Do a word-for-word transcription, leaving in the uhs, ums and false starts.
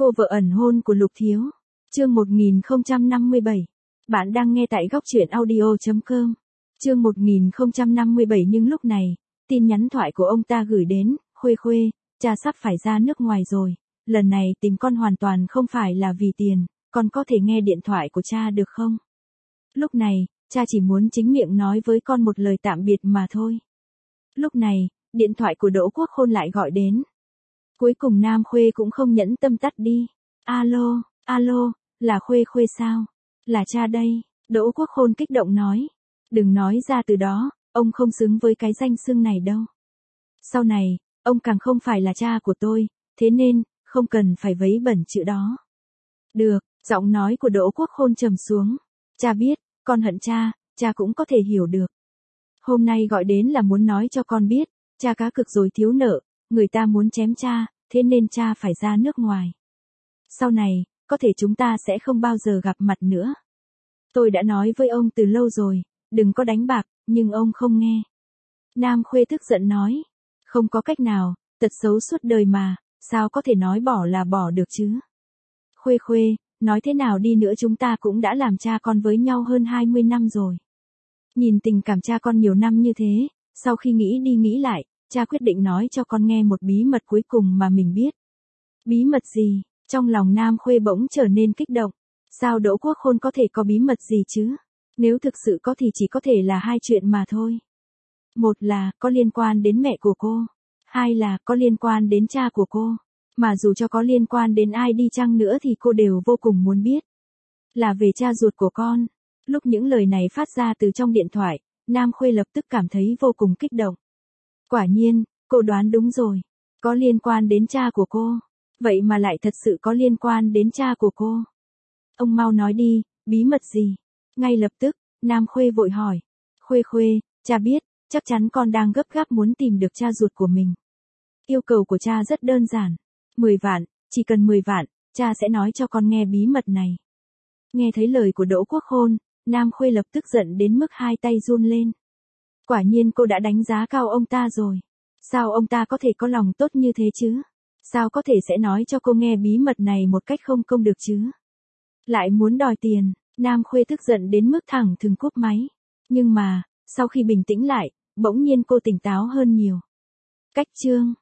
Cô vợ ẩn hôn của Lục Thiếu. Chương một nghìn không trăm năm mươi bảy. Bạn đang nghe tại góc truyện audio chấm com. Chương một nghìn không trăm năm mươi bảy nhưng lúc này, tin nhắn thoại của ông ta gửi đến, Khuê Khuê, cha sắp phải ra nước ngoài rồi. Lần này tìm con hoàn toàn không phải là vì tiền, con có thể nghe điện thoại của cha được không? Lúc này, cha chỉ muốn chính miệng nói với con một lời tạm biệt mà thôi. Lúc này, điện thoại của Đỗ Quốc Khôn lại gọi đến. Cuối cùng Nam Khuê cũng không nhẫn tâm tắt đi. Alo, alo, là Khuê Khuê sao? Là cha đây, Đỗ Quốc Khôn kích động nói. Đừng nói ra từ đó, ông không xứng với cái danh xưng này đâu. Sau này, ông càng không phải là cha của tôi, thế nên, không cần phải vấy bẩn chữ đó. Được, giọng nói của Đỗ Quốc Khôn trầm xuống. Cha biết, con hận cha, cha cũng có thể hiểu được. Hôm nay gọi đến là muốn nói cho con biết, cha cá cực rồi thiếu nợ, người ta muốn chém cha, thế nên cha phải ra nước ngoài. Sau này, có thể chúng ta sẽ không bao giờ gặp mặt nữa. Tôi đã nói với ông từ lâu rồi, đừng có đánh bạc, nhưng ông không nghe. Nam Khuê tức giận nói, không có cách nào, tật xấu suốt đời mà, sao có thể nói bỏ là bỏ được chứ? Khuê Khuê, nói thế nào đi nữa chúng ta cũng đã làm cha con với nhau hơn hai mươi năm rồi. Nhìn tình cảm cha con nhiều năm như thế, sau khi nghĩ đi nghĩ lại, cha quyết định nói cho con nghe một bí mật cuối cùng mà mình biết. Bí mật gì? Trong lòng Nam Khuê bỗng trở nên kích động. Sao Đỗ Quốc Khôn có thể có bí mật gì chứ? Nếu thực sự có thì chỉ có thể là hai chuyện mà thôi. Một là có liên quan đến mẹ của cô. Hai là có liên quan đến cha của cô. Mà dù cho có liên quan đến ai đi chăng nữa thì cô đều vô cùng muốn biết. Là về cha ruột của con. Lúc những lời này phát ra từ trong điện thoại, Nam Khuê lập tức cảm thấy vô cùng kích động. Quả nhiên, cô đoán đúng rồi. Có liên quan đến cha của cô. Vậy mà lại thật sự có liên quan đến cha của cô. Ông mau nói đi, bí mật gì? Ngay lập tức, Nam Khuê vội hỏi. Khuê Khuê, cha biết, chắc chắn con đang gấp gáp muốn tìm được cha ruột của mình. Yêu cầu của cha rất đơn giản. mười vạn, chỉ cần mười vạn, cha sẽ nói cho con nghe bí mật này. Nghe thấy lời của Đỗ Quốc Khôn, Nam Khuê lập tức giận đến mức hai tay run lên. Quả nhiên cô đã đánh giá cao ông ta rồi. Sao ông ta có thể có lòng tốt như thế chứ? Sao có thể sẽ nói cho cô nghe bí mật này một cách không công được chứ? Lại muốn đòi tiền, Nam Khuê tức giận đến mức thẳng thừng cúp máy. Nhưng mà, sau khi bình tĩnh lại, bỗng nhiên cô tỉnh táo hơn nhiều. Cách chương